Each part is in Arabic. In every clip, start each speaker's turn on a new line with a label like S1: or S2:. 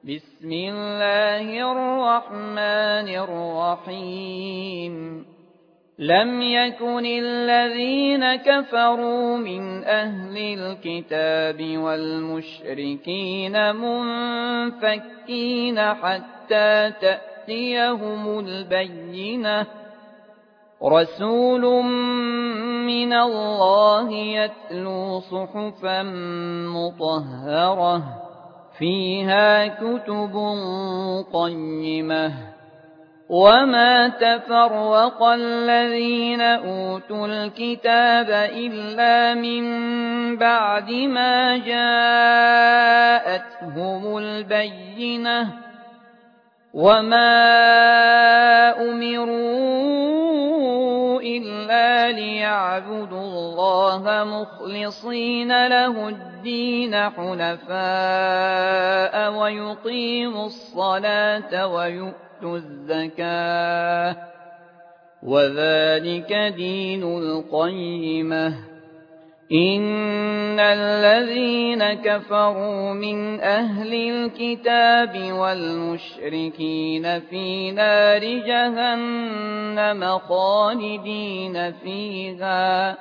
S1: بسم الله الرحمن الرحيم لم يكن الذين كفروا من أهل الكتاب والمشركين منفكين حتى تأتيهم البينة رسول من الله يتلو صحفا مطهرة فيها كتب قيمة وما تفرق الذين أوتوا الكتاب إلا من بعد ما جاءتهم البينة وما أمروا إلا ليعبدوا الله مخلصين له الدين حنفاء ويقيموا الصلاة ويؤتوا الزكاة وذلك دين القيمة إن الذين كفروا من أهل الكتاب والمشركين في نار جهنم خالدين فيها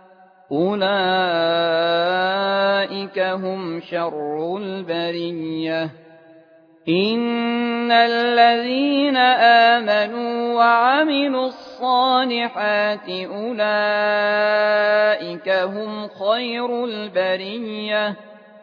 S1: أولئك هم شر البرية إن الذين آمنوا وعملوا الصالحات أولئك هم خير البرية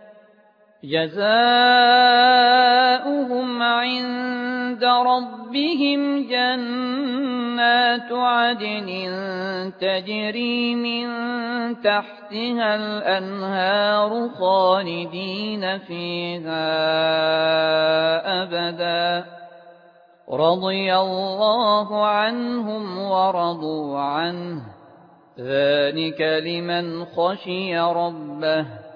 S1: جزاؤهم عند ربهم جنات عدن تجري من تحتها الأنهار خالدين فيها أبدا رضي الله عنهم ورضوا عنه ذلك لمن خشي ربه